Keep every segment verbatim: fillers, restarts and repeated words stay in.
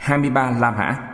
hai mươi ba Lam Hả.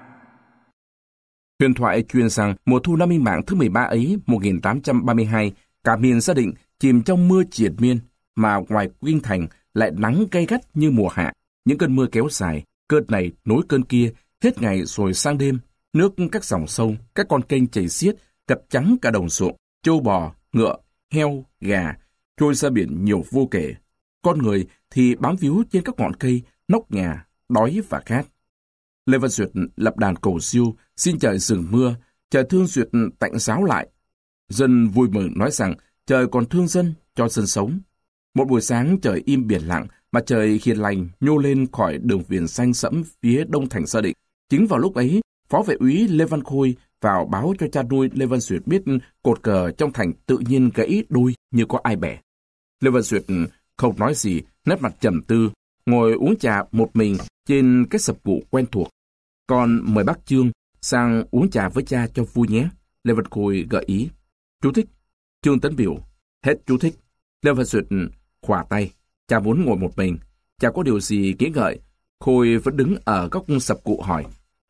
Huyền thoại truyền rằng mùa thu năm Minh Mạng thứ mười ba ấy, một nghìn tám trăm ba mươi hai, cả miền Sa Định chìm trong mưa triền miên, mà ngoài kinh thành lại nắng gay gắt như mùa hạ. Những cơn mưa kéo dài, cơn này nối cơn kia, hết ngày rồi sang đêm. Nước các dòng sông, các con kênh chảy xiết, cập trắng cả đồng ruộng, trâu bò, ngựa, heo, gà, trôi ra biển nhiều vô kể. Con người thì bám víu trên các ngọn cây, nóc nhà, đói và khát. Lê Văn Duyệt lập đàn cầu siêu, xin trời dừng mưa, trời thương Duyệt tạnh giáo lại. Dân vui mừng nói rằng trời còn thương dân, cho dân sống. Một buổi sáng trời im biển lặng, mặt trời hiền lành nhô lên khỏi đường viền xanh sẫm phía đông thành Sa Định. Chính vào lúc ấy, Phó vệ úy Lê Văn Khôi vào báo cho cha nuôi Lê Văn Duyệt biết cột cờ trong thành tự nhiên gãy đôi như có ai bẻ. Lê Văn Duyệt không nói gì, nét mặt trầm tư, ngồi uống trà một mình trên cái sập cụ quen thuộc. Con mời bác Trương sang uống trà với cha cho vui nhé. Lê Văn Khôi gợi ý. Chú thích. Trương Tấn biểu. Hết chú thích. Lê Văn Duyệt khỏa tay. Cha muốn ngồi một mình. Cha có điều gì nghĩ ngợi. Khôi vẫn đứng ở góc sập cụ hỏi.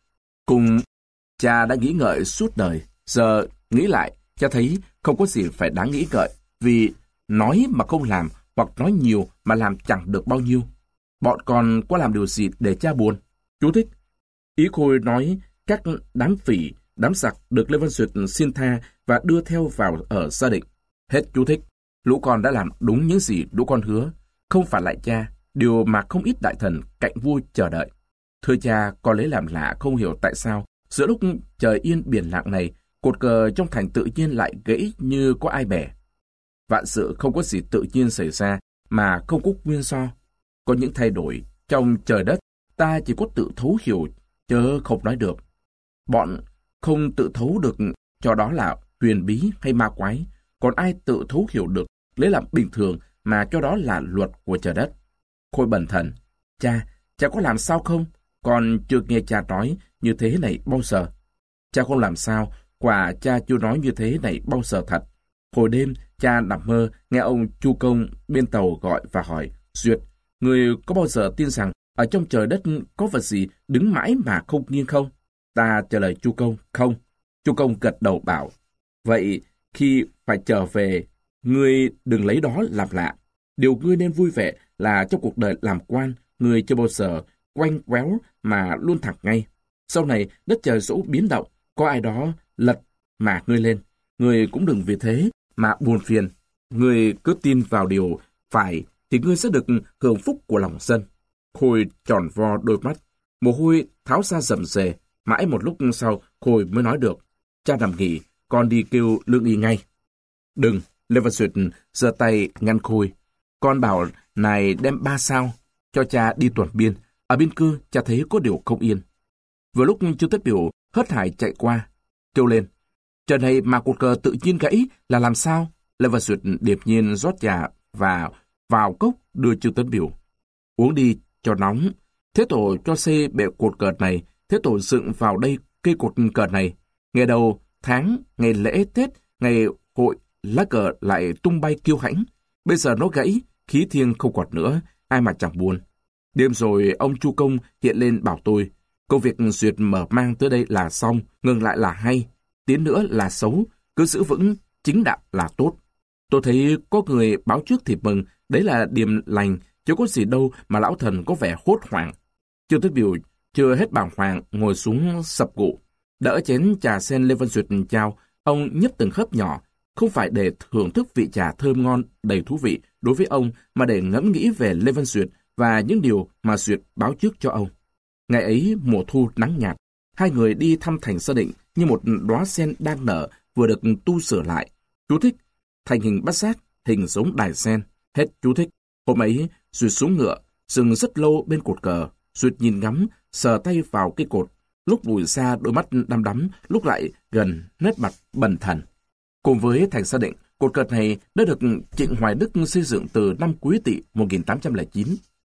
Cùng cha đã nghĩ ngợi suốt đời. Giờ nghĩ lại, cha thấy không có gì phải đáng nghĩ ngợi. Vì nói mà không làm, hoặc nói nhiều mà làm chẳng được bao nhiêu. Bọn con có làm điều gì để cha buồn? Chú thích. Ý Khôi nói các đám phỉ, đám giặc được Lê Văn Duyệt xin tha và đưa theo vào ở Sa Định. Hết chú thích. Lũ con đã làm đúng những gì lũ con hứa, không phản lại cha, điều mà không ít đại thần cạnh vua chờ đợi. Thưa cha, con lấy làm lạ không hiểu tại sao giữa lúc trời yên biển lặng này, cột cờ trong thành tự nhiên lại gãy như có ai bẻ. Vạn sự không có gì tự nhiên xảy ra mà không có nguyên do. Có những thay đổi trong trời đất, ta chỉ có tự thấu hiểu chớ không nói được. Bọn không tự thấu được cho đó là huyền bí hay ma quái, còn ai tự thấu hiểu được lấy làm bình thường mà cho đó là luật của trời đất. Khôi bần thần. Cha, cha có làm sao không? Con chưa nghe cha nói như thế này bao giờ. Cha không làm sao, quả cha chưa nói như thế này bao giờ thật. Hồi đêm, cha nằm mơ, nghe ông Chu Công bên tàu gọi và hỏi, Duyệt, người có bao giờ tin rằng ở trong trời đất có vật gì đứng mãi mà không nghiêng không? Ta trả lời Chu Công, không. Chu Công gật đầu bảo, vậy khi phải trở về, ngươi đừng lấy đó làm lạ. Điều ngươi nên vui vẻ là trong cuộc đời làm quan, ngươi chưa bao giờ quanh quéo mà luôn thẳng ngay. Sau này, đất trời dẫu biến động, có ai đó lật mà ngươi lên. Ngươi cũng đừng vì thế mà buồn phiền. Ngươi cứ tin vào điều phải, thì ngươi sẽ được hưởng phúc của lòng dân. Khôi tròn vo đôi mắt, mồ hôi tháo ra rầm rề. Mãi một lúc sau, Khôi mới nói được. Cha nằm nghỉ, con đi kêu Lương Y ngay. Đừng, Lê Văn Duyệt giơ tay ngăn Khôi. Con bảo này đem ba sao, cho cha đi tuần biên. Ở biên cương, cha thấy có điều không yên. Vừa lúc Trương Tất Biểu hớt hải chạy qua, kêu lên. Trời này mà cột cờ tự nhiên gãy là làm sao? Lê Văn Duyệt điệp nhiên rót trà và vào cốc đưa Trương Tấn Biểu. Uống đi cho nóng. Thế tổ cho xây bệ cột cờ này, thế tổ dựng vào đây cây cột cờ này. Ngày đầu tháng, ngày lễ Tết, ngày hội, lá cờ lại tung bay kiêu hãnh. Bây giờ nó gãy, khí thiêng không còn nữa, ai mà chẳng buồn. Đêm rồi ông Chu Công hiện lên bảo tôi, công việc Duyệt mở mang tới đây là xong, ngừng lại là hay, tiến nữa là xấu, cứ giữ vững chính đạo là tốt. Tôi thấy có người báo trước thì mừng, đấy là điềm lành, chứ có gì đâu mà lão thần có vẻ hốt hoảng. Trương Tất Biểu chưa hết bàng hoàng ngồi xuống sập cụ, đỡ chén trà sen Lê Văn Duyệt trao, ông nhấp từng hớp nhỏ, không phải để thưởng thức vị trà thơm ngon đầy thú vị đối với ông, mà để ngẫm nghĩ về Lê Văn Duyệt và những điều mà Duyệt báo trước cho ông. Ngày ấy mùa thu nắng nhạt, hai người đi thăm thành Sa Định như một đóa sen đang nở vừa được tu sửa lại. Chú thích, thành hình bát giác, hình giống đài sen. Hết chú thích. Hôm ấy, Duyệt xuống ngựa, dừng rất lâu bên cột cờ. Duyệt nhìn ngắm, sờ tay vào cây cột. Lúc lùi xa đôi mắt đăm đắm, lúc lại gần nét mặt bần thần. Cùng với thành Sa Định, cột cờ này đã được Trịnh Hoài Đức xây dựng từ năm Quý Tỵ một nghìn tám trăm lẻ chín.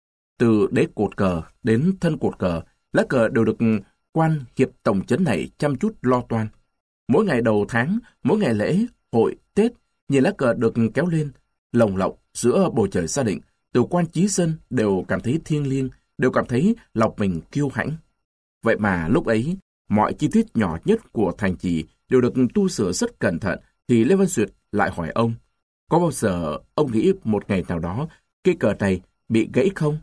Từ đế cột cờ đến thân cột cờ, lá cờ đều được quan hiệp tổng trấn này chăm chút lo toan. Mỗi ngày đầu tháng, mỗi ngày lễ, hội, Tết, nhìn lá cờ được kéo lên, lồng lộng giữa bầu trời Sa Định, từ quan chí dân đều cảm thấy thiêng liêng, đều cảm thấy lòng mình kiêu hãnh. Vậy mà lúc ấy, mọi chi tiết nhỏ nhất của thành trì đều được tu sửa rất cẩn thận, thì Lê Văn Duyệt lại hỏi ông, có bao giờ ông nghĩ một ngày nào đó cây cờ này bị gãy không?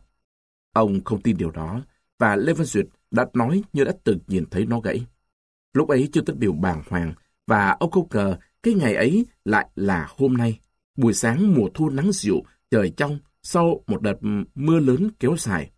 Ông không tin điều đó, và Lê Văn Duyệt đã nói như đã từng nhìn thấy nó gãy. Lúc ấy Trương Tấn Biểu bàng hoàng, và ông không ngờ cái ngày ấy lại là hôm nay. Buổi sáng mùa thu nắng dịu, trời trong, sau một đợt mưa lớn kéo dài.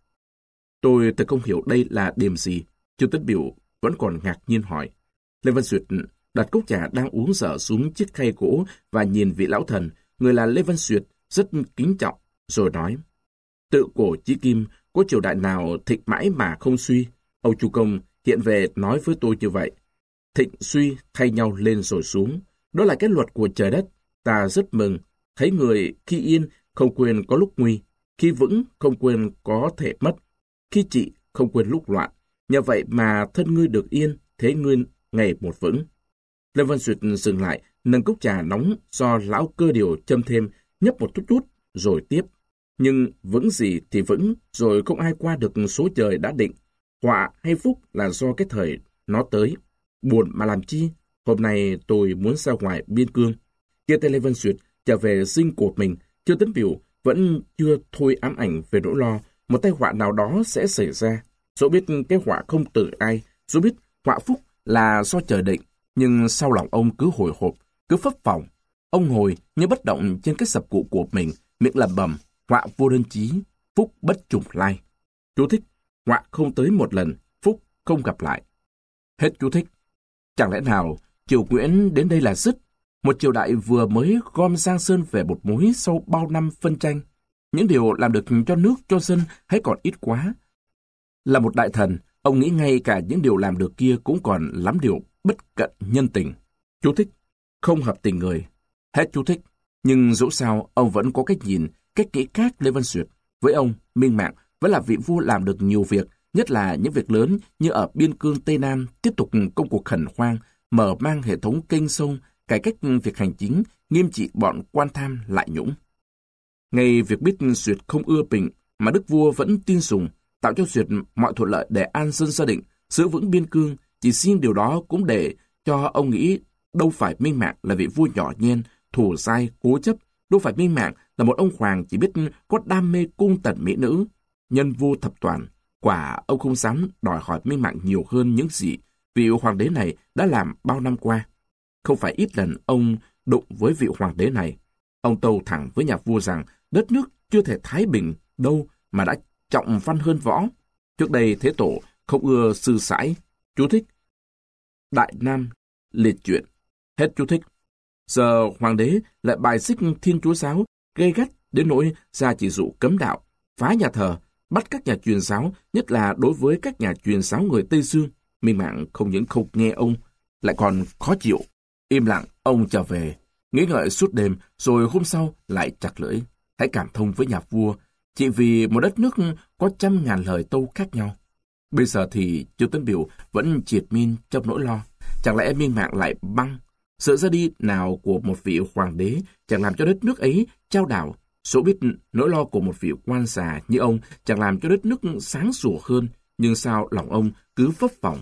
Tôi thật không hiểu đây là điểm gì. Trương Tấn Biểu vẫn còn ngạc nhiên hỏi. Lê Văn Duyệt đặt cốc trà đang uống dở xuống chiếc khay gỗ và nhìn vị lão thần, người là Lê Văn Duyệt, rất kính trọng, rồi nói. Tự cổ chí kim, có triều đại nào thịnh mãi mà không suy. Âu Chu Công hiện về nói với tôi như vậy. Thịnh suy thay nhau lên rồi xuống. Đó là cái luật của trời đất. Ta rất mừng. Thấy người khi yên không quên có lúc nguy. Khi vững không quên có thể mất. Khi trị không quên lúc loạn. Nhờ vậy mà thân ngươi được yên, thế ngươi ngày một vững. Lê Văn Duyệt dừng lại, nâng cốc trà nóng do lão cơ điều châm thêm, nhấp một chút chút, rồi tiếp. Nhưng vững gì thì vững, rồi không ai qua được số trời đã định. Họa hay phúc là do cái thời nó tới. Buồn mà làm chi? Hôm nay tôi muốn ra ngoài biên cương. Kia tay Lê Văn Duyệt trở về dinh cột mình, Trương Tấn Biểu vẫn chưa thôi ám ảnh về nỗi lo một tai họa nào đó sẽ xảy ra. Dẫu biết cái họa không từ ai, dẫu biết họa phúc là do trời định, nhưng sau lòng ông cứ hồi hộp, cứ phấp phồng. Ông ngồi như bất động trên cái sập cụ của mình, miệng lẩm bẩm, họa vô đơn chí, phúc bất trùng lai. Chú thích, họa không tới một lần, phúc không gặp lại. Hết chú thích. Chẳng lẽ nào triều Nguyễn đến đây là dứt? Một triều đại vừa mới gom Giang Sơn về một mối sau bao năm phân tranh. Những điều làm được cho nước, cho dân hãy còn ít quá. Là một đại thần, ông nghĩ ngay cả những điều làm được kia cũng còn lắm điều bất cận nhân tình. Chú thích, không hợp tình người. Hết chú thích. Nhưng dẫu sao, ông vẫn có cách nhìn, cách nghĩ khác Lê Văn Duyệt. Với ông, Minh Mạng vẫn là vị vua làm được nhiều việc, nhất là những việc lớn như ở biên cương Tây Nam tiếp tục công cuộc khẩn hoang, mở mang hệ thống kênh sông, cải cách việc hành chính, nghiêm trị bọn quan tham lại nhũng. Ngay việc biết Duyệt không ưa Bình mà đức vua vẫn tin sùng, tạo cho Duyệt mọi thuận lợi để an dân gia định, giữ vững biên cương, chỉ riêng điều đó cũng để cho ông nghĩ đâu phải Minh Mạng là vị vua nhỏ nhen, thủ dai, cố chấp, đâu phải Minh Mạng là một ông hoàng chỉ biết có đam mê cung tần mỹ nữ, nhân vô thập toàn. Quả ông không dám đòi hỏi Minh Mạng nhiều hơn những gì vị hoàng đế này đã làm bao năm qua. Không phải ít lần ông đụng với vị hoàng đế này. Ông tâu thẳng với nhà vua rằng đất nước chưa thể thái bình đâu mà đã trọng văn hơn võ. Trước đây Thế Tổ không ưa sư sãi. Chú thích, Đại Nam liệt chuyện. Hết chú thích. Giờ hoàng đế lại bài xích Thiên Chúa giáo, gay gắt đến nỗi ra chỉ dụ cấm đạo, phá nhà thờ, bắt các nhà truyền giáo, nhất là đối với các nhà truyền giáo người Tây Dương. Minh Mạng không những không nghe ông, lại còn khó chịu. Im lặng, ông trở về, nghĩ ngợi suốt đêm, rồi hôm sau lại chặt lưỡi. Hãy cảm thông với nhà vua, chỉ vì một đất nước có trăm ngàn lời tâu khác nhau. Bây giờ thì Trương Tấn Biểu vẫn triệt miên trong nỗi lo. Chẳng lẽ Minh Mạng lại băng? Sự ra đi nào của một vị hoàng đế chẳng làm cho đất nước ấy chao đảo. Số biết nỗi lo của một vị quan già như ông chẳng làm cho đất nước sáng sủa hơn, nhưng sao lòng ông cứ phấp phồng.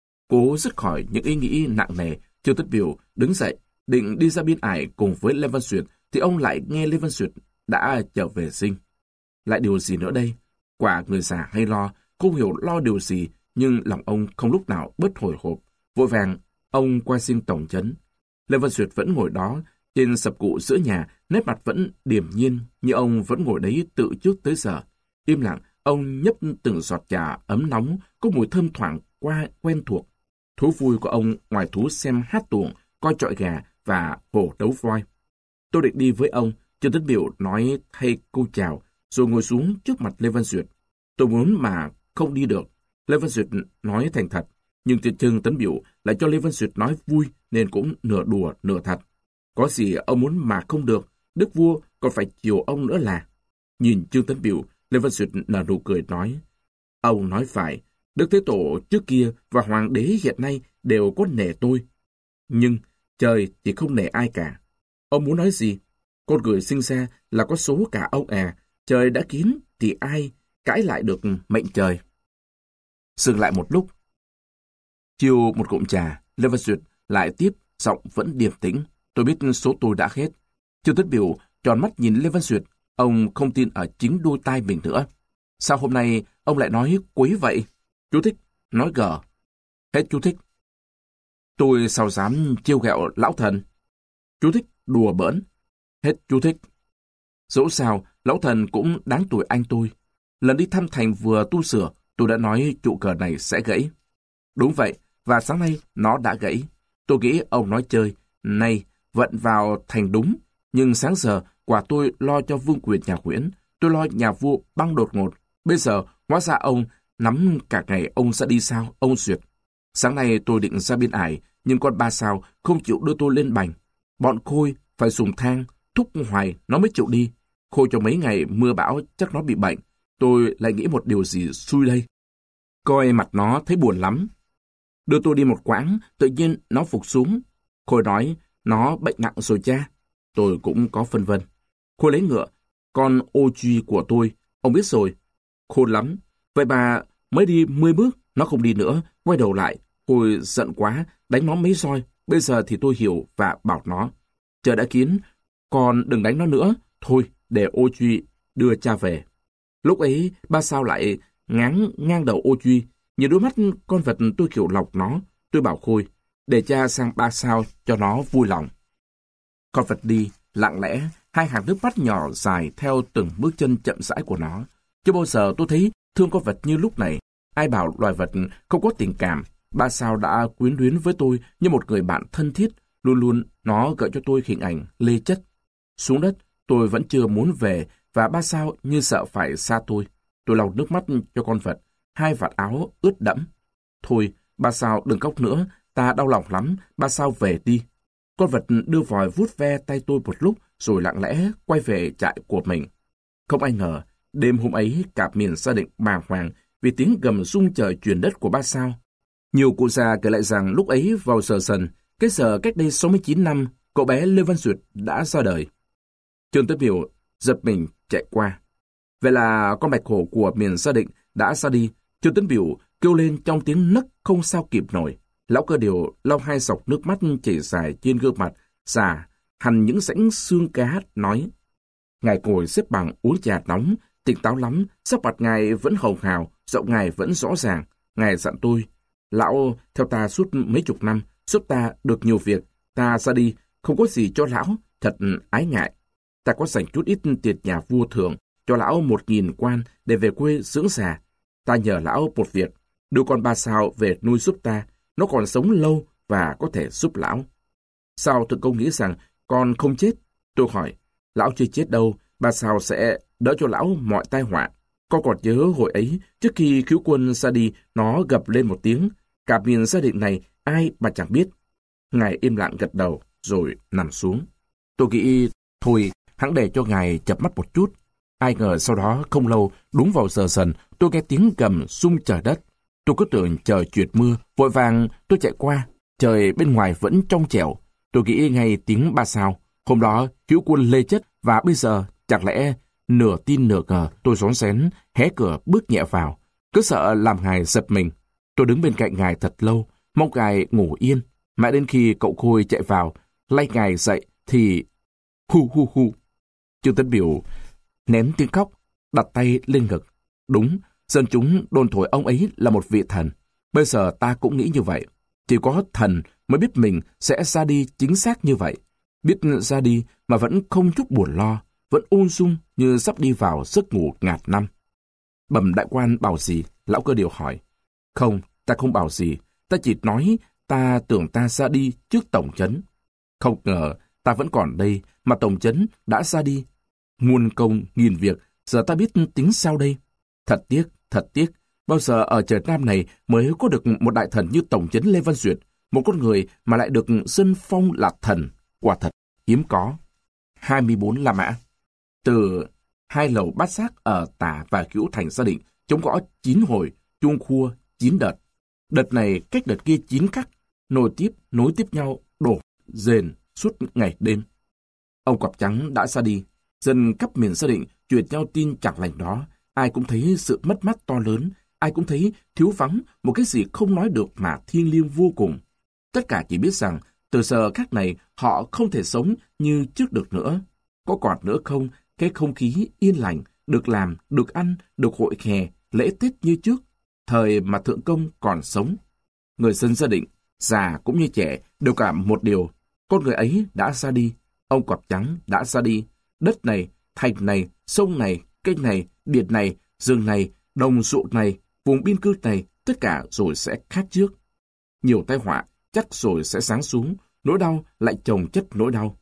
Cố dứt khỏi những ý nghĩ nặng nề, Trương Tấn Biểu đứng dậy, định đi ra biên ải cùng với Lê Văn Duyệt, thì ông lại nghe Lê Văn Duyệt đã trở về dinh. Lại điều gì nữa đây? Quả người già hay lo, không hiểu lo điều gì, nhưng lòng ông không lúc nào bớt hồi hộp. Vội vàng, ông qua xin tổng trấn. Lê Văn Duyệt vẫn ngồi đó, trên sập cụ giữa nhà, nét mặt vẫn điềm nhiên, như ông vẫn ngồi đấy tự trước tới giờ. Im lặng, ông nhấp từng giọt trà ấm nóng, có mùi thơm thoảng qua quen thuộc. Thú vui của ông ngoài thú xem hát tuồng, coi chọi gà và hổ đấu voi. Tôi định đi với ông, Trương Tấn Biểu nói thay câu chào, rồi ngồi xuống trước mặt Lê Văn Duyệt. Tôi muốn mà không đi được. Lê Văn Duyệt nói thành thật, nhưng Trương Tấn Biểu lại cho Lê Văn Duyệt nói vui nên cũng nửa đùa nửa thật. Có gì ông muốn mà không được, đức vua còn phải chiều ông nữa là. Nhìn Trương Tấn Biểu, Lê Văn Duyệt nở nụ cười nói, ông nói phải, Đức Thế Tổ trước kia và Hoàng đế hiện nay đều có nể tôi. Nhưng trời thì không nể ai cả. Ông muốn nói gì? Con người sinh ra là có số cả ông à. Trời đã kín thì ai cãi lại được mệnh trời? Dừng lại một lúc, Chiều một cụm trà, Lê Văn Duyệt lại tiếp, giọng vẫn điềm tĩnh. Tôi biết số tôi đã hết. Trương Tuấn Biểu tròn mắt nhìn Lê Văn Duyệt. Ông không tin ở chính đôi tai mình nữa. Sao hôm nay ông lại nói quấy vậy? Chú thích, nói gờ. Hết chú thích. Tôi sao dám trêu ghẹo lão thần? Chú thích, đùa bỡn. Hết chú thích. Dẫu sao, lão thần cũng đáng tuổi anh tôi. Lần đi thăm thành vừa tu sửa, tôi đã nói trụ cờ này sẽ gãy. Đúng vậy, và sáng nay nó đã gãy. Tôi nghĩ ông nói chơi, nay vận vào thành đúng. Nhưng sáng giờ, quả tôi lo cho vương quyền nhà Nguyễn, tôi lo nhà vua băng đột ngột. Bây giờ, hóa ra ông nắm cả ngày ông sẽ đi sao, ông Duyệt. Sáng nay tôi định ra biên ải, nhưng con ba sao không chịu đưa tôi lên bành. Bọn Khôi phải dùng thang, thúc hoài nó mới chịu đi. Khôi cho mấy ngày mưa bão chắc nó bị bệnh. Tôi lại nghĩ một điều gì xui đây. Coi mặt nó thấy buồn lắm. Đưa tôi đi một quãng, tự nhiên nó phục xuống. Khôi nói, nó bệnh nặng rồi cha. Tôi cũng có phân vân. Khôi lấy ngựa, con ô truy của tôi, ông biết rồi. Khôn lắm. Vậy bà mới đi mười bước, nó không đi nữa, quay đầu lại. Khôi giận quá, đánh nó mấy roi. Bây giờ thì tôi hiểu và bảo nó. Trời đã kiến, con đừng đánh nó nữa. Thôi, để ô truy đưa cha về. Lúc ấy, ba sao lại ngáng ngang đầu ô truy. Nhìn đôi mắt con vật tôi kiểu lọc nó. Tôi bảo Khôi, để cha sang ba sao cho nó vui lòng. Con vật đi, lặng lẽ, hai hàng nước mắt nhỏ dài theo từng bước chân chậm rãi của nó. Chưa bao giờ tôi thấy thương con vật như lúc này. Ai bảo loài vật không có tình cảm. Ba sao đã quyến luyến với tôi như một người bạn thân thiết. Luôn luôn nó gợi cho tôi hình ảnh lê chất. Xuống đất, tôi vẫn chưa muốn về và ba sao như sợ phải xa tôi. Tôi lau nước mắt cho con vật. Hai vạt áo ướt đẫm. Thôi, ba sao đừng khóc nữa. Ta đau lòng lắm. Ba sao về đi. Con vật đưa vòi vuốt ve tay tôi một lúc rồi lặng lẽ quay về trại của mình. Không ai ngờ, đêm hôm ấy cả miền gia định bàng hoàng vì tiếng gầm rung trời truyền đất của ba sao. Nhiều cụ già kể lại rằng lúc ấy vào giờ dần, cái giờ cách đây sáu mươi chín năm, cậu bé Lê Văn Duyệt đã ra đời. Trương Tuấn Biểu giật mình chạy qua. Vậy là con bạch hổ của miền gia định đã ra đi. Trương Tuấn Biểu kêu lên trong tiếng nấc không sao kịp nổi. Lão Cơ Điều lau hai giọt nước mắt chảy dài trên gương mặt, già, hằn những rãnh xương cá, nói. Ngài ngồi xếp bằng uống trà nóng, tỉnh táo lắm, sắc mặt ngài vẫn hồng hào, giọng ngài vẫn rõ ràng. Ngài dặn tôi, lão theo ta suốt mấy chục năm, giúp ta được nhiều việc, ta ra đi, không có gì cho lão, thật ái ngại. Ta có dành chút ít tiền nhà vua thưởng, cho lão một nghìn quan để về quê dưỡng già. Ta nhờ lão một việc, đưa con ba sao về nuôi giúp ta, nó còn sống lâu và có thể giúp lão. Sao Thượng Công nghĩ rằng con không chết? Tôi hỏi, lão chưa chết đâu, ba sao sẽ đỡ cho lão mọi tai họa. Con còn nhớ hồi ấy, trước khi cứu quân ra đi, nó gầm lên một tiếng. Cả miền gia định này, ai mà chẳng biết. Ngài im lặng gật đầu, rồi nằm xuống. Tôi nghĩ, thôi, hẵng để cho ngài chập mắt một chút. Ai ngờ sau đó không lâu, đúng vào giờ dần, tôi nghe tiếng gầm rung trời đất. Tôi cứ tưởng trời trượt mưa, vội vàng tôi chạy qua. Trời bên ngoài vẫn trong trẻo. Tôi nghĩ ngay tiếng ba sao. Hôm đó, cứu quân lê chất và bây giờ, chẳng lẽ nửa tin nửa ngờ, tôi rón rén, hé cửa bước nhẹ vào. Cứ sợ làm ngài giật mình. Tôi đứng bên cạnh ngài thật lâu, mong ngài ngủ yên. Mãi đến khi cậu Khôi chạy vào, lay ngài dậy thì... Hu hu hu. Trương Tuấn Biểu nén tiếng khóc, đặt tay lên ngực. Đúng, dân chúng đồn thổi ông ấy là một vị thần. Bây giờ ta cũng nghĩ như vậy. Chỉ có thần mới biết mình sẽ ra đi chính xác như vậy. Biết ra đi mà vẫn không chút buồn lo, vẫn ung dung như sắp đi vào giấc ngủ ngạt năm. Bẩm đại quan bảo gì? Lão Cơ Điều hỏi. Không, ta không bảo gì. Ta chỉ nói ta tưởng ta ra đi trước tổng trấn. Không ngờ ta vẫn còn đây mà tổng trấn đã ra đi. Muôn công nghìn việc, giờ ta biết tính sao đây? Thật tiếc, thật tiếc. Bao giờ ở trời Nam này mới có được một đại thần như tổng trấn Lê Văn Duyệt, một con người mà lại được dân phong là thần, quả thật hiếm có. hai mươi bốn La Mã. Từ hai lầu bát giác ở Tả và Hữu Thành gia định, chống gõ chín hồi, chuông khua chín đợt. Đợt này cách đợt kia chín khắc, nối tiếp nối tiếp nhau đổ rền suốt ngày đêm. Ông Cọp Trắng đã ra đi, dân khắp miền gia định truyền nhau tin chẳng lành đó. Ai cũng thấy sự mất mát to lớn, ai cũng thấy thiếu vắng một cái gì không nói được mà thiêng liêng vô cùng. Tất cả chỉ biết rằng từ giờ khác này họ không thể sống như trước được nữa. Có còn nữa không cái không khí yên lành, được làm, được ăn, được hội hè, lễ Tết như trước, thời mà Thượng Công còn sống. Người dân gia định, già cũng như trẻ, đều cảm một điều, con người ấy đã ra đi, ông Cọp Trắng đã ra đi, đất này, thành này, sông này, kênh này, biển này, rừng này, đồng ruộng này, vùng biên cư này, tất cả rồi sẽ khác trước. Nhiều tai họa chắc rồi sẽ giáng xuống, nỗi đau lại chồng chất nỗi đau.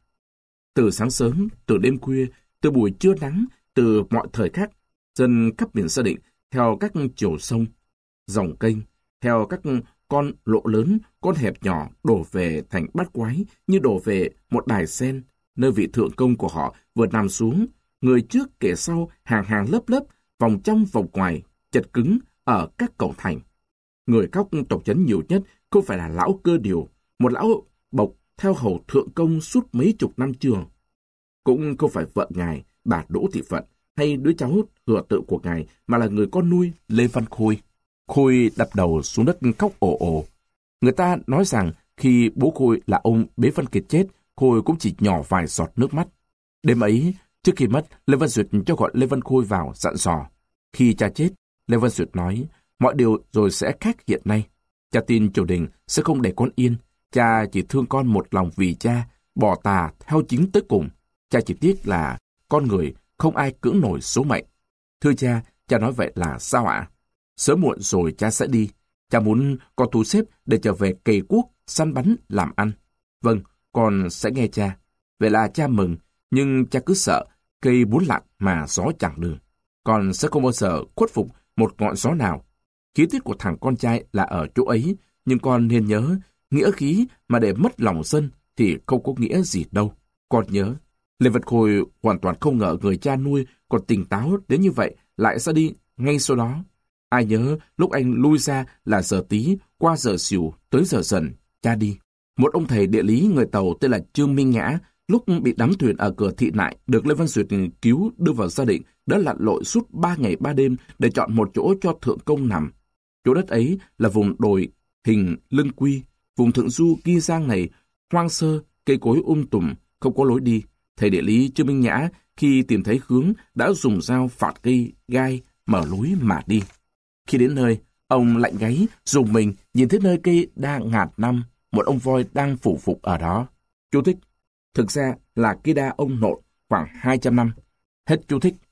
Từ sáng sớm, từ đêm khuya, từ buổi trưa nắng, từ mọi thời khắc, dân khắp miền Sa Định theo các chiều sông, dòng kênh, theo các con lộ lớn, con hẹp nhỏ đổ về thành Bát Quái như đổ về một đài sen, nơi vị thượng công của họ vừa nằm xuống, người trước kẻ sau hàng hàng lớp lớp, vòng trong vòng ngoài, chật cứng ở các cổng thành. Người khóc tộc trấn nhiều nhất không phải là lão Cơ Điều, một lão bộc theo hầu thượng công suốt mấy chục năm trường. Cũng không phải vợ ngài, bà Đỗ Thị Phận, hay đứa cháu thừa tự của ngài, mà là người con nuôi Lê Văn Khôi. Khôi đập đầu xuống đất khóc ồ ồ. Người ta nói rằng khi bố Khôi là ông Bế Văn Kiệt chết, Khôi cũng chỉ nhỏ vài giọt nước mắt. Đêm ấy, trước khi mất, Lê Văn Duyệt cho gọi Lê Văn Khôi vào dặn dò. Khi cha chết, Lê Văn Duyệt nói, mọi điều rồi sẽ khác hiện nay. Cha tin triều đình sẽ không để con yên. Cha chỉ thương con một lòng vì cha, bỏ tà theo chính tới cùng. Cha chỉ tiếc là con người không ai cưỡng nổi số mệnh. Thưa cha, cha nói vậy là sao ạ? Sớm muộn rồi cha sẽ đi. Cha muốn con thu xếp để trở về cày cuốc, săn bắn, làm ăn. Vâng, con sẽ nghe cha. Vậy là cha mừng, nhưng cha cứ sợ cây muốn lặng mà gió chẳng đường. Con sẽ không bao giờ khuất phục một ngọn gió nào. Khí tiết của thằng con trai là ở chỗ ấy, nhưng con nên nhớ, nghĩa khí mà để mất lòng dân thì không có nghĩa gì đâu. Con nhớ, Lê Văn Khôi hoàn toàn không ngờ người cha nuôi còn tỉnh táo đến như vậy lại ra đi ngay sau đó. Ai nhớ lúc anh lui ra là giờ tí, qua giờ xỉu, tới giờ dần, cha đi. Một ông thầy địa lý người Tàu tên là Trương Minh Nhã, lúc bị đắm thuyền ở cửa Thị Nại, được Lê Văn Duyệt cứu đưa vào gia định, đã lặn lội suốt ba ngày ba đêm để chọn một chỗ cho thượng công nằm. Chỗ đất ấy là vùng đồi hình lưng quy, vùng thượng du Ghi Giang này, hoang sơ, cây cối um tùm, không có lối đi. Thầy địa lý Trương Minh Nhã khi tìm thấy hướng đã dùng dao phạt cây gai mở lối mà đi. Khi đến nơi, ông lạnh gáy, rùng mình nhìn thấy nơi cây đa ngàn năm, một ông voi đang phủ phục ở đó. Chú thích: thực ra là cây đa ông nội khoảng hai trăm năm. Hết chú thích.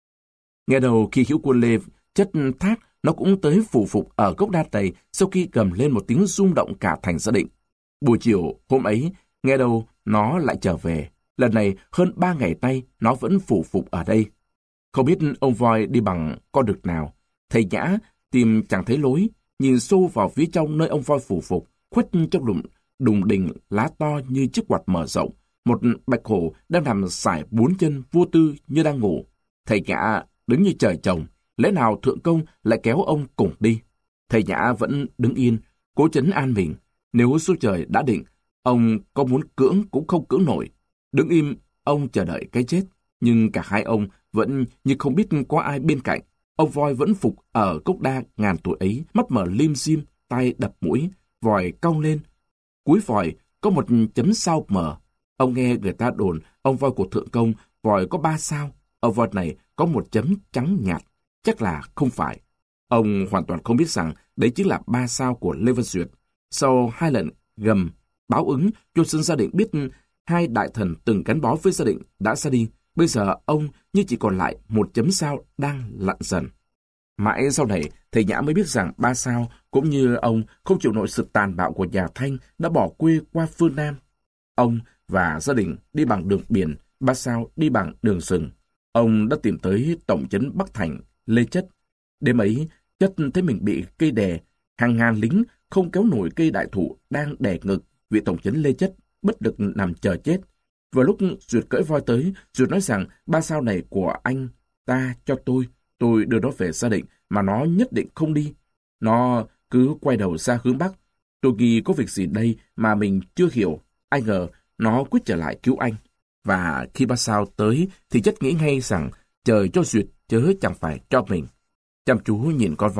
Nghe đầu khi Hữu Quân Lê chất thác, nó cũng tới phủ phục ở gốc đa này sau khi cầm lên một tiếng rung động cả thành Sa Định. Buổi chiều hôm ấy, nghe đầu nó lại trở về. Lần này hơn ba ngày nay nó vẫn phủ phục ở đây. Không biết ông voi đi bằng con đực nào. Thầy Nhã tìm chẳng thấy lối, nhìn sâu vào phía trong nơi ông voi phủ phục, khuất trong đùng, đùng đình lá to như chiếc quạt mở rộng. Một bạch hổ đang nằm sải bốn chân vô tư như đang ngủ. Thầy Nhã đứng như trời trồng, lẽ nào thượng công lại kéo ông cùng đi. Thầy Nhã vẫn đứng yên, cố trấn an mình. Nếu số trời đã định, ông có muốn cưỡng cũng không cưỡng nổi. Đứng im, ông chờ đợi cái chết. Nhưng cả hai ông vẫn như không biết có ai bên cạnh. Ông voi vẫn phục ở gốc đa ngàn tuổi ấy, mắt mở lim dim, tay đập mũi, vòi cong lên. Cuối vòi có một chấm sao mờ. Ông nghe người ta đồn ông voi của thượng công vòi có ba sao. Ông voi này có một chấm trắng nhạt. Chắc là không phải. Ông hoàn toàn không biết rằng đấy chính là ba sao của Lê Văn Duyệt. Sau hai lần gầm báo ứng cho dân gia định biết hai đại thần từng gắn bó với gia định đã ra đi. Bây giờ ông như chỉ còn lại một chấm sao đang lặn dần. Mãi sau này, thầy Nhã mới biết rằng ba sao cũng như ông không chịu nổi sự tàn bạo của nhà Thanh đã bỏ quê qua phương Nam. Ông và gia đình đi bằng đường biển, ba sao đi bằng đường rừng. Ông đã tìm tới tổng trấn Bắc Thành, Lê Chất. Đêm ấy, Chất thấy mình bị cây đè, hàng ngàn lính không kéo nổi cây đại thụ đang đè ngực vị tổng trấn Lê Chất, bất lực nằm chờ chết. Vừa lúc Duyệt cưỡi voi tới, Duyệt nói rằng ba sao này của anh ta cho tôi, tôi đưa nó về gia định mà nó nhất định không đi. Nó cứ quay đầu ra hướng Bắc. Tôi nghi có việc gì đây mà mình chưa hiểu. Ai ngờ nó quyết trở lại cứu anh. Và khi ba sao tới thì Chất nghĩ ngay rằng trời cho Duyệt chớ chẳng phải cho mình. Chăm chú nhìn con voi,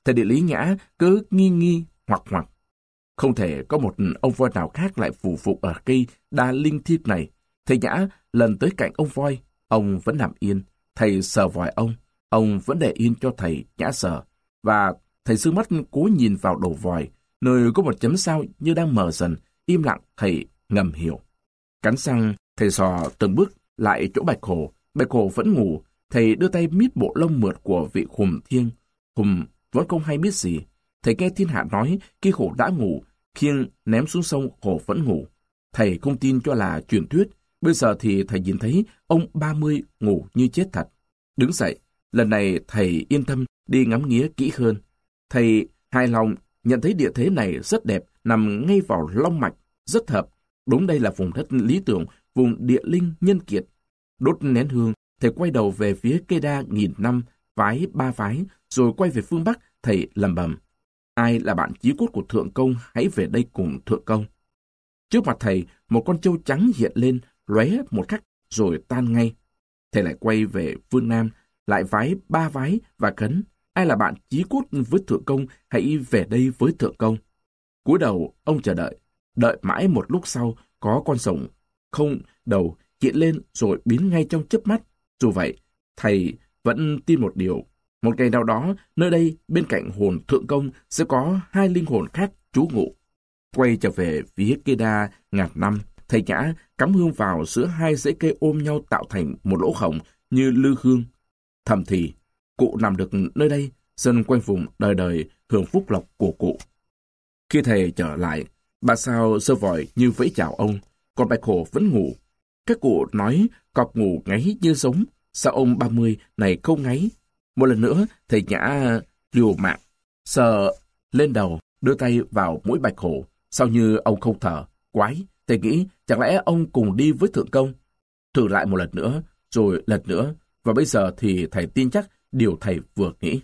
thầy địa lý Nhã cứ nghi nghi hoặc hoặc. Không thể có một ông voi nào khác lại phù phục ở cây đa linh thiêng này. Thầy Nhã lần tới cạnh ông voi, ông vẫn nằm yên. Thầy sờ vòi ông, ông vẫn để yên cho thầy Nhã sờ. Và thầy sương mắt cố nhìn vào đầu vòi, nơi có một chấm sao như đang mờ dần. Im lặng, thầy ngầm hiểu. Cắn răng, thầy sò từng bước lại chỗ Bạch Hổ. Bạch Hổ vẫn ngủ. Thầy đưa tay mít bộ lông mượt của vị Hùm Thiêng. Hùm vẫn không hay biết gì. Thầy nghe thiên hạ nói khi Hổ đã ngủ, khiêng ném xuống sông, Hổ vẫn ngủ. Thầy không tin cho là truyền thuyết. Bây giờ thì thầy nhìn thấy ông ba mươi ngủ như chết thật. Đứng dậy, lần này thầy yên tâm đi ngắm nghía kỹ hơn. Thầy hài lòng nhận thấy địa thế này rất đẹp, nằm ngay vào long mạch, rất hợp. Đúng đây là vùng đất lý tưởng, vùng địa linh nhân kiệt. Đốt nén hương, thầy quay đầu về phía cây đa nghìn năm, vái ba vái, rồi quay về phương Bắc, thầy lẩm bẩm: ai là bạn chí cốt của Thượng Công, hãy về đây cùng Thượng Công. Trước mặt thầy, một con trâu trắng hiện lên, lóe một khắc, rồi tan ngay. Thầy lại quay về phương Nam, lại vái ba vái và khấn: ai là bạn chí cốt với Thượng Công, hãy về đây với Thượng Công. Cúi đầu, ông chờ đợi. Đợi mãi một lúc sau, có con rồng không đầu hiện lên rồi biến ngay trong chớp mắt. Dù vậy, thầy vẫn tin một điều. Một ngày nào đó, nơi đây, bên cạnh hồn Thượng Công, sẽ có hai linh hồn khác trú ngụ. Quay trở về phía cây đa ngàn năm, thầy Nhã cắm hương vào giữa hai rễ cây ôm nhau tạo thành một lỗ hổng như lư hương. Thầm thì, cụ nằm được nơi đây, dân quanh vùng đời đời hưởng phúc lộc của cụ. Khi thầy trở lại, bà sao sơ vòi như vẫy chào ông, còn Bạch Hổ vẫn ngủ. Các cụ nói cọp ngủ ngáy như giống, sao ông ba mươi này không ngáy? Một lần nữa, thầy Nhã liều mạng, sờ lên đầu, đưa tay vào mũi Bạch Hổ. Sao như ông không thở? Quái! Thầy nghĩ chẳng lẽ ông cùng đi với Thượng Công? Thử lại một lần nữa, rồi lần nữa, và bây giờ thì thầy tin chắc điều thầy vừa nghĩ.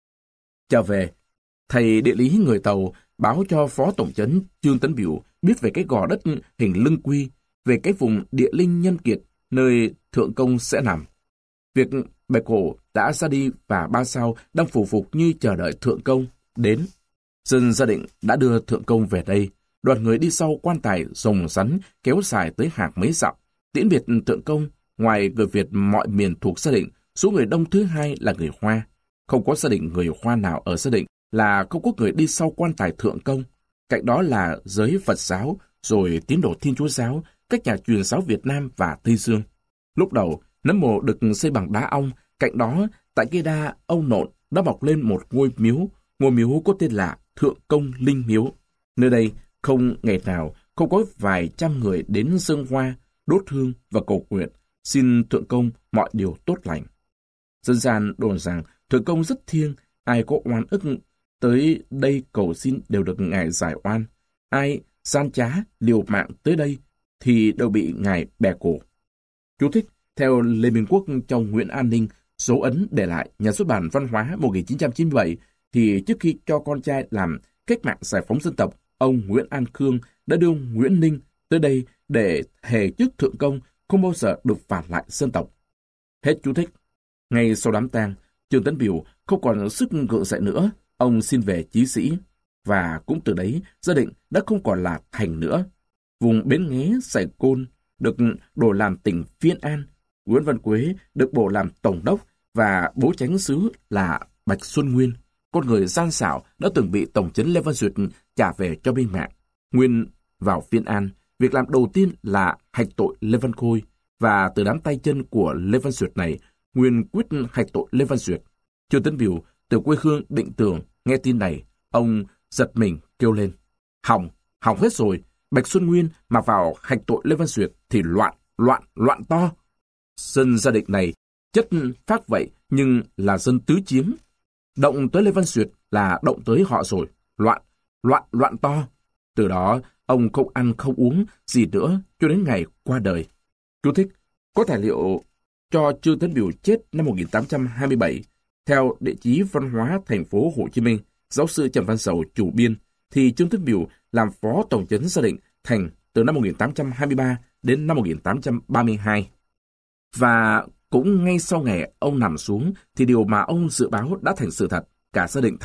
Trở về, thầy địa lý người Tàu báo cho Phó Tổng trấn Trương Tấn Biểu biết về cái gò đất hình lưng quy, về cái vùng địa linh nhân kiệt, nơi Thượng Công sẽ nằm. Việc Bạch Hổ đã ra đi và ba sao đang phủ phục như chờ đợi Thượng Công đến. Dân gia định đã đưa Thượng Công về đây. Đoàn người đi sau quan tài rồng rắn kéo dài tới hàng mấy dặm. Tiễn biệt Thượng Công, ngoài người Việt mọi miền thuộc gia định, số người đông thứ hai là người Hoa. Không có gia đình người Hoa nào ở gia định là không có người đi sau quan tài Thượng Công. Cạnh đó là giới Phật giáo, rồi tín đồ Thiên Chúa giáo, các nhà truyền giáo Việt Nam và Tây Dương. Lúc đầu, nấm mồ được xây bằng đá ong, cạnh đó, tại cây đa ông nộn đã mọc lên một ngôi miếu. Ngôi miếu có tên là Thượng Công Linh Miếu. Nơi đây không ngày nào không có vài trăm người đến dâng hoa, đốt hương và cầu nguyện, xin Thượng Công mọi điều tốt lành. Dân gian đồn rằng Thượng Công rất thiêng, ai có oan ức tới đây cầu xin đều được Ngài giải oan. Ai gian trá, liều mạng tới đây thì đều bị Ngài bẻ cổ. Chú thích: theo Lê Minh Quốc trong Nguyễn An Ninh, dấu ấn để lại nhà xuất bản Văn hóa một nghìn chín trăm chín mươi bảy, thì trước khi cho con trai làm cách mạng giải phóng dân tộc, ông Nguyễn An Khương đã đưa Nguyễn Ninh tới đây để thề trước Thượng Công không bao giờ được phản lại dân tộc. Hết chú thích. Ngay sau đám tang, Trương Tấn Biểu không còn sức gượng dậy nữa, ông xin về chí sĩ. Và cũng từ đấy, gia định đã không còn là thành nữa. Vùng Bến Nghé, Sài Côn được đổi làm tỉnh Phiên An. Nguyễn Văn Quế được bổ làm tổng đốc và bố chánh xứ là Bạch Xuân Nguyên, con người gian xảo đã từng bị Tổng trấn Lê Văn Duyệt trả về cho binh mạng. Nguyên vào Phiên An, việc làm đầu tiên là hạch tội Lê Văn Khôi, và từ đám tay chân của Lê Văn Duyệt này, Nguyên quyết hạch tội Lê Văn Duyệt. Trương Tấn Biểu từ quê hương Định Tường nghe tin này, ông giật mình kêu lên: hỏng, hỏng hết rồi. Bạch Xuân Nguyên mà vào hạch tội Lê Văn Duyệt thì loạn, loạn, loạn to. Dân gia định này chất phác vậy nhưng là dân tứ chiếm. Động tới Lê Văn Duyệt là động tới họ rồi. Loạn, loạn, loạn to. Từ đó, ông không ăn không uống gì nữa cho đến ngày qua đời. Chú thích: có tài liệu cho Trương Tấn Biểu chết năm một nghìn tám trăm hai mươi bảy. Theo địa chí văn hóa thành phố Hồ Chí Minh, giáo sư Trần Văn Sầu chủ biên, thì Trương Tấn Biểu làm phó tổng trấn gia định thành từ năm một nghìn tám trăm hai mươi ba đến năm một nghìn tám trăm ba mươi hai. Và cũng ngay sau ngày ông nằm xuống thì điều mà ông dự báo đã thành sự thật. Cả gia định thành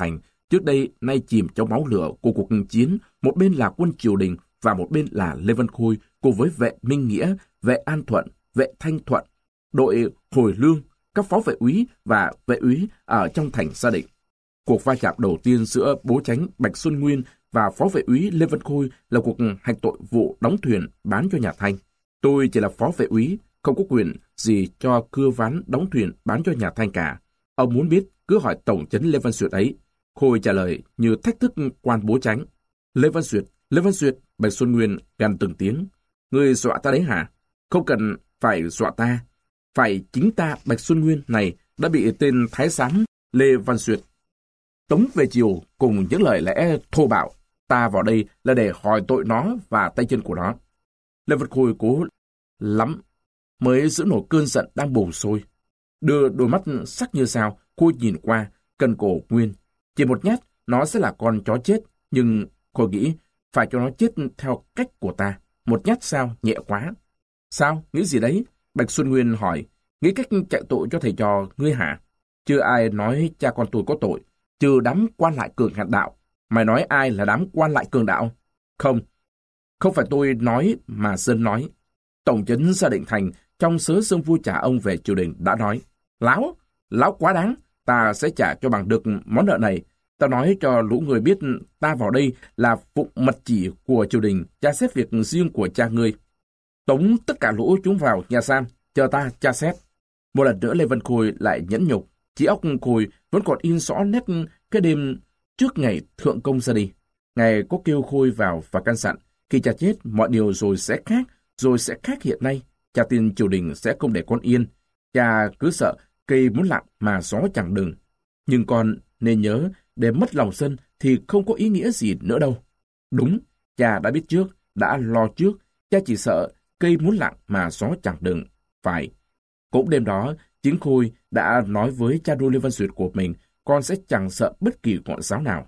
trước đây nay chìm trong máu lửa của cuộc chiến, một bên là quân triều đình và một bên là Lê Văn Khôi cùng với vệ Minh Nghĩa, vệ An Thuận, vệ Thanh Thuận, đội Hồi Lương, các phó vệ úy và vệ úy ở trong thành Sa Định. Cuộc va chạm đầu tiên giữa bố chánh Bạch Xuân Nguyên và phó vệ úy Lê Văn Khôi là cuộc hành tội vụ đóng thuyền bán cho nhà Thanh. Tôi chỉ là phó vệ úy, không có quyền gì cho cưa ván đóng thuyền bán cho nhà Thanh cả. Ông muốn biết, cứ hỏi tổng trấn Lê Văn Duyệt ấy. Khôi trả lời như thách thức quan bố chánh. Lê Văn Duyệt, Lê Văn Duyệt, Bạch Xuân Nguyên gằn từng tiếng. Ngươi dọa ta đấy hả? Không cần phải dọa ta. Phải chính ta, Bạch Xuân Nguyên này, đã bị tên thái giám Lê Văn Duyệt tống về chiều cùng những lời lẽ thô bạo. Ta vào đây là để hỏi tội nó và tay chân của nó. Lê Văn Khôi cố lắm mới giữ nổi cơn giận đang bùng sôi. Đưa đôi mắt sắc như sao, Khôi nhìn qua, cần cổ Nguyên. Chỉ một nhát, nó sẽ là con chó chết, nhưng Khôi nghĩ phải cho nó chết theo cách của ta. Một nhát sao, nhẹ quá. Sao, nghĩ gì đấy? Bạch Xuân Nguyên hỏi, nghĩ cách chạy tội cho thầy trò ngươi hả? Chưa ai nói cha con tôi có tội, trừ đám quan lại cường hạn đạo. Mày nói ai là đám quan lại cường đạo? Không, không phải tôi nói mà dân nói. Tổng trấn Sa Định Thành trong sớ sương vua trả ông về triều đình đã nói, láo, láo quá đáng, ta sẽ trả cho bằng được món nợ này. Ta nói cho lũ người biết ta vào đây là phụng mật chỉ của triều đình, tra xét việc riêng của cha ngươi. Tống tất cả lũ chúng vào nhà giam, chờ ta tra xét. Một lần nữa Lê Văn Khôi lại nhẫn nhục, chỉ óc Khôi vẫn còn in rõ nét cái đêm trước ngày thượng công ra đi. Ngài có kêu Khôi vào và căn dặn, khi cha chết mọi điều rồi sẽ khác, rồi sẽ khác hiện nay. Cha tin triều đình sẽ không để con yên. Cha cứ sợ cây muốn lặng mà gió chẳng đừng. Nhưng con nên nhớ, để mất lòng dân thì không có ý nghĩa gì nữa đâu. Đúng, cha đã biết trước, đã lo trước. Cha chỉ sợ cây muốn lặng mà gió chẳng đừng. Phải. Cũng đêm đó, chính Khôi đã nói với cha nuôi Lê Văn Duyệt của mình, con sẽ chẳng sợ bất kỳ ngọn giáo nào.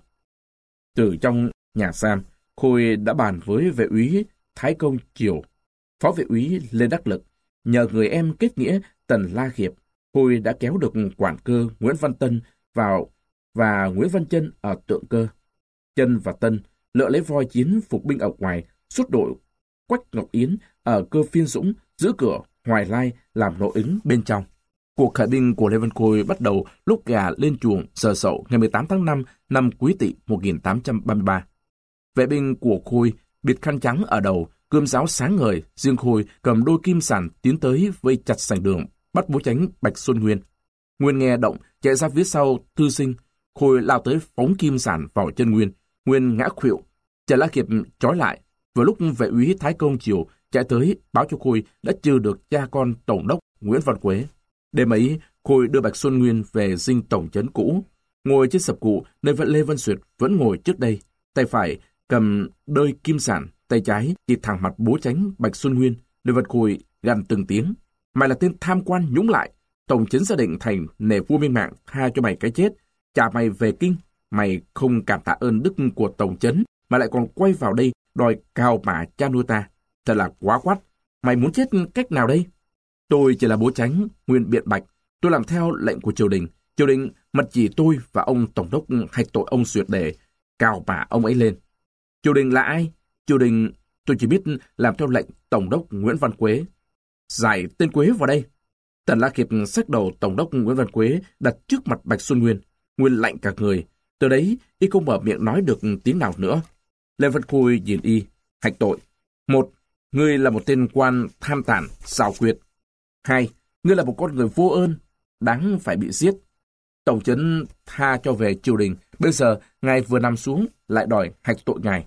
Từ trong nhà giam, Khôi đã bàn với vệ úy Thái Công Triều, phó vệ úy Lê Đắc Lực, nhờ người em kết nghĩa Tần La Khiệp. Khôi đã kéo được quản cơ Nguyễn Văn Tân vào và Nguyễn Văn Chân ở Tượng Cơ. Chân và Tân lựa lấy voi chiến phục binh ở ngoài, xuất đội Quách Ngọc Yến ở Cơ Phiên Dũng giữ cửa Hoài Lai làm nội ứng bên trong. Cuộc khởi binh của Lê Văn Khôi bắt đầu lúc gà lên chuồng Giờ Sậu ngày mười tám tháng năm năm Quý Tỵ một nghìn tám trăm ba mươi ba. Vệ binh của Khôi bịt khăn trắng ở đầu, cươm giáo sáng ngời, riêng Khôi cầm đôi kim sàn tiến tới vây chặt sảnh đường, bắt bố chánh Bạch Xuân Nguyên. Nguyên nghe động, chạy ra phía sau Thư Sinh. Khôi lao tới phóng kim sàn vào chân Nguyên. Nguyên ngã khuỵu. Trần La Khiệp trói lại. Vừa lúc vệ úy Thái Công Triều chạy tới báo cho Khôi đã trừ được cha con tổng đốc Nguyễn Văn Quế. Đêm ấy, Khôi đưa Bạch Xuân Nguyên về dinh tổng trấn cũ. Ngồi trên sập cụ, nơi Lê Văn Duyệt vẫn ngồi trước đây. Tay phải cầm đơi kim sàn, tay trái chỉ thẳng mặt bố chánh Bạch Xuân Nguyên. Lê Văn Khôi gằn từng tiếng. Mày là tên tham quan nhúng lại. Tổng trấn Sa Định Thành nể vua Minh Mạng tha cho mày cái chết. Trả mày về kinh. Mày không cảm tạ ơn đức của tổng trấn, mà lại còn quay vào đây đòi cào mả cha nuôi ta. Thật là quá quát. Mày muốn chết cách nào đây? Tôi chỉ là bố chánh, Nguyên biện bạch. Tôi làm theo lệnh của triều đình. Triều đình mật chỉ tôi và ông tổng đốc hạch tội ông Duyệt để cào mả ông ấy lên. Triều đình là ai? Triều đình, tôi chỉ biết làm theo lệnh tổng đốc Nguyễn Văn Quế. Giải tên Quế vào đây. Tần La Khiệp xách đầu tổng đốc Nguyễn Văn Quế đặt trước mặt Bạch Xuân Nguyên. Nguyên lạnh cả người. Từ đấy, y không mở miệng nói được tiếng nào nữa. Lê Văn Khôi nhìn y, hạch tội. Một, ngươi là một tên quan tham tàn, xảo quyệt. Hai, ngươi là một con người vô ơn, đáng phải bị giết. Tổng trấn tha cho về triều đình, bây giờ ngài vừa nằm xuống lại đòi hạch tội ngài.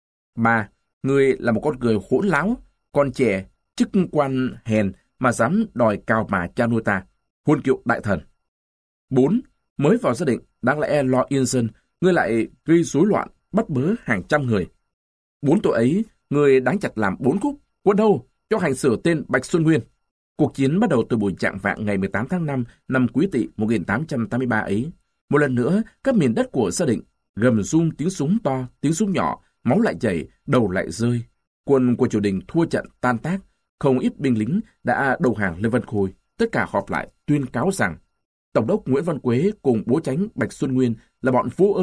Ba, ngươi là một con người hỗn láo, con trẻ, chức quan hèn mà dám đòi cào mả cha nuôi ta, huân kiệu đại thần. Bốn, mới vào gia định, đáng lẽ lo yên dân, ngươi lại gây rối loạn, bắt bớ hàng trăm người. Bốn tội ấy, ngươi đáng chặt làm bốn khúc. Quân đâu, cho hành xử tên Bạch Xuân Nguyên. Cuộc chiến bắt đầu từ buổi chạng vạng ngày mười tám tháng năm năm Quý Tỵ một nghìn tám trăm tám mươi ba ấy. Một lần nữa, các miền đất của Sa Định gầm rung tiếng súng to, tiếng súng nhỏ, máu lại chảy, đầu lại rơi. Quân của triều đình thua trận tan tác, không ít binh lính đã đầu hàng Lê Văn Khôi. Tất cả họp lại tuyên cáo rằng Tổng đốc Nguyễn Văn Quế cùng bố chánh Bạch Xuân Nguyên là bọn vô ơn,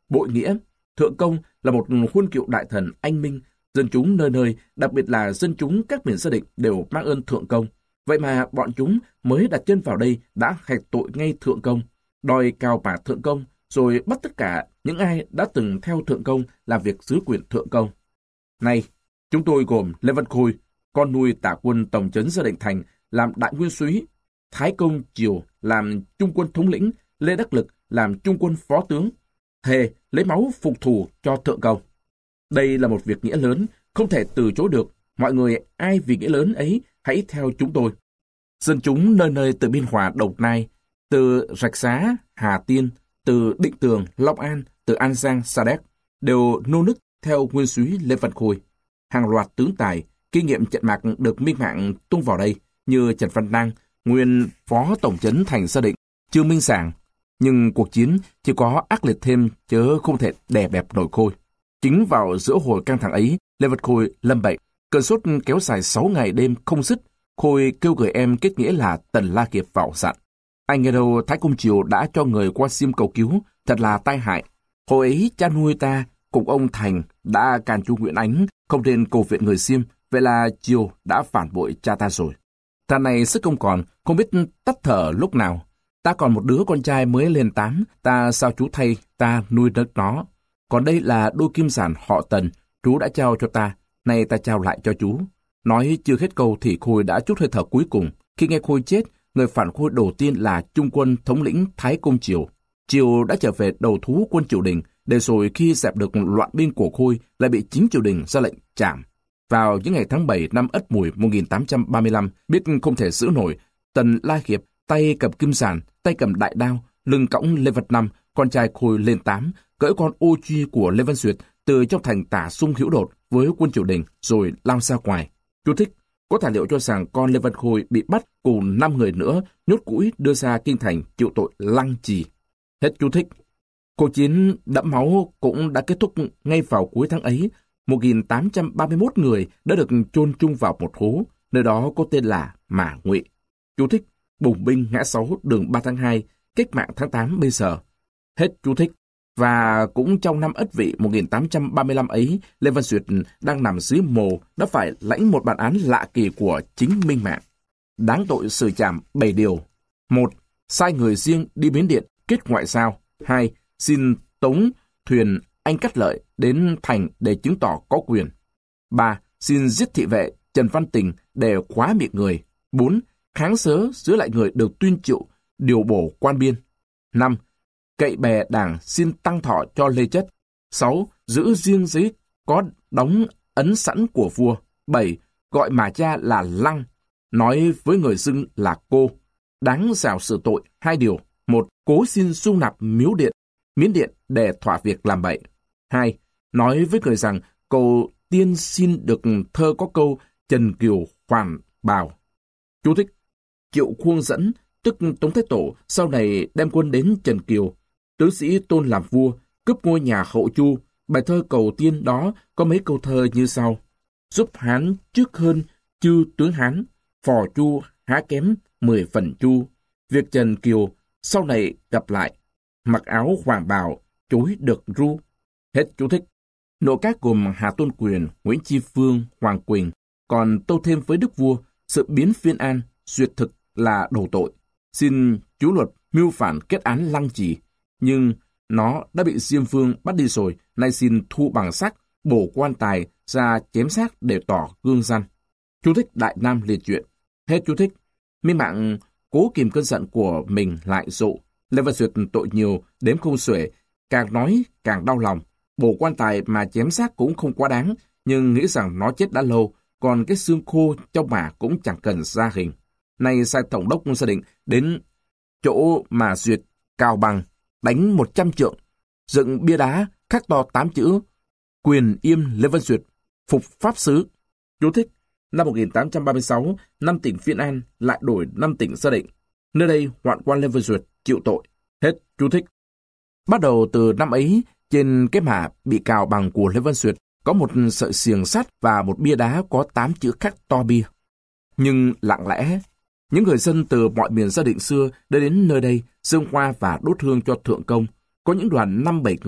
bội nghĩa. Thượng Công là một huân kiệu đại thần anh minh. Dân chúng nơi nơi, đặc biệt là dân chúng các miền Gia Định đều mang ơn Thượng Công. Vậy mà bọn chúng mới đặt chân vào đây đã hạch tội ngay Thượng Công, đòi cào bả Thượng Công, rồi bắt tất cả những ai đã từng theo Thượng Công làm việc dưới quyền Thượng Công. Nay, chúng tôi gồm Lê Văn Khôi, con nuôi Tả Quân tổng trấn Gia Định Thành, làm đại nguyên soái, Thái Công Triều làm trung quân thống lĩnh, Lê Đắc Lực làm trung quân phó tướng, thề lấy máu phục thù cho Thượng Công. Đây là một việc nghĩa lớn, không thể từ chối được. Mọi người ai vì nghĩa lớn ấy, hãy theo chúng tôi. Dân chúng nơi nơi từ Biên Hòa, Đồng Nai, từ Rạch Giá, Hà Tiên, từ Định Tường, Long An, từ An Giang, Sa Đéc, đều nô nức theo nguyên soái Lê Văn Khôi. Hàng loạt tướng tài, kinh nghiệm trận mạc được minh mạng tung vào đây, như Trần Văn Năng, nguyên phó tổng trấn thành Gia Định, Trương Minh Sảng. Nhưng cuộc chiến chỉ có ác liệt thêm, chớ không thể đè bẹp nổi Khôi. Chính vào giữa hồi căng thẳng ấy, Lê Văn Khôi lâm bệnh, cơn sốt kéo dài sáu ngày đêm không dứt. Khôi kêu người em kết nghĩa là Tần La Kiệt vào dặn: anh nghe đâu Thái Công Triều đã cho người qua xiêm cầu cứu, thật là tai hại. Hồi ấy cha nuôi ta cùng ông Thành đã can chú Nguyễn Ánh không nên cầu viện người xiêm, vậy là Triều đã phản bội cha ta rồi. Ta này sức không còn, không biết tắt thở lúc nào. Ta còn một đứa con trai mới lên tám, ta sao chú thay ta nuôi nấng nó. Còn đây là đôi kim sản họ Tần, chú đã trao cho ta, nay ta trao lại cho chú. Nói chưa hết câu thì Khôi đã trút hơi thở cuối cùng. Khi nghe Khôi chết, người phản Khôi đầu tiên là trung quân thống lĩnh Thái Công Triều. Triều đã trở về đầu thú quân triều đình, để rồi khi dẹp được loạn binh của Khôi lại bị chính triều đình ra lệnh trảm. Vào những ngày tháng bảy năm Ất Mùi một nghìn tám trăm ba mươi lăm, biết không thể giữ nổi, Tần La Kiệt tay cầm kim sàn, tay cầm đại đao, lưng cõng Lê Văn Năm, con trai Khôi lên tám, cởi con ô truy của Lê Văn Duyệt từ trong thành Tả Xung hữu đột với quân triều đình rồi lao ra ngoài. Chú thích: có tài liệu cho rằng con Lê Văn Khôi bị bắt cùng năm người nữa nhốt củi đưa ra kinh thành chịu tội lăng trì. Hết chú thích. Cuộc chiến đẫm máu cũng đã kết thúc ngay vào cuối tháng ấy. một nghìn tám trăm ba mươi mốt người đã được chôn chung vào một hố, nơi đó có tên là Mả Ngụy. Chú thích: bùng binh ngã sáu đường ba tháng hai, cách mạng tháng tám bây giờ. Hết chú thích. Và cũng trong năm Ất Vị một nghìn tám trăm ba mươi lăm ấy, Lê Văn Duyệt đang nằm dưới mồ đã phải lãnh một bản án lạ kỳ của chính minh mạng. Đáng tội xử trảm bảy điều. Một. Sai người riêng đi Miến Điện kết ngoại giao. Hai. Xin tống thuyền Anh Cát Lợi đến thành để chứng tỏ có quyền. Ba. Xin giết thị vệ Trần Văn Tình để khóa miệng người. Bốn. Kháng sớ giữ lại người được tuyên triệu điều bổ quan biên. Năm. Cậy bè đảng xin tăng thọ cho Lê Chất. Sáu. Giữ riêng giấy có đóng ấn sẵn của vua. Bảy. Gọi mà cha là Lăng, nói với người xưng là cô. Đáng rào xử tội hai điều. Một. Cố xin sung nạp miếu điện, Miến Điện để thỏa việc làm bậy. Hai. Nói với người rằng cầu tiên xin được thơ có câu Trần Kiều hoàn bào. Chú thích: Triệu Khuông Dẫn, tức Tống Thái Tổ, sau này đem quân đến Trần Kiều. Tứ sĩ tôn làm vua, cướp ngôi nhà Hậu Chu. Bài thơ cầu tiên đó có mấy câu thơ như sau: giúp Hán trước hơn chư tướng Hán, phò Chu há kém mười phần Chu. Việc Trần Kiều sau này gặp lại, mặc áo hoàng bào chối được ru. Hết chú thích. Nội các gồm Hà Tôn Quyền, Nguyễn Chi Phương, Hoàng Quỳnh, còn tâu thêm với đức vua sự biến phiên an, duyệt thực là đầu tội. Xin chú luật mưu phản kết án lăng trì, nhưng nó đã bị Diêm Vương bắt đi rồi, nay xin thu bằng xác, bổ quan tài ra chém xác để tỏ gương răn. Chú thích Đại Nam liệt truyện. Hết chú thích. Minh mạng cố kìm cơn giận của mình lại dụ. Lê Văn Duyệt tội nhiều, đếm không xuể, càng nói càng đau lòng. Bổ quan tài mà chém xác cũng không quá đáng, nhưng nghĩ rằng nó chết đã lâu, còn cái xương khô trong mả cũng chẳng cần ra hình. Nay sai tổng đốc Gia Định đến chỗ mà Duyệt cào bằng, đánh một trăm trượng, dựng bia đá khắc to tám chữ Quyền Yêm Lê Văn Duyệt, phục pháp sứ. Chú thích: năm một nghìn tám trăm ba mươi sáu, năm tỉnh Phiên An lại đổi năm tỉnh Gia Định. Nơi đây hoạn quan Lê Văn Duyệt chịu tội. Hết chú thích. Bắt đầu từ năm ấy, trên cái mả bị cào bằng của Lê Văn Duyệt có một sợi xiềng sắt và một bia đá có tám chữ khắc to bia. Nhưng lặng lẽ, những người dân từ mọi miền Gia Định xưa đã đến nơi đây dâng hoa và đốt hương cho Thượng Công. Có những đoàn năm bảy người,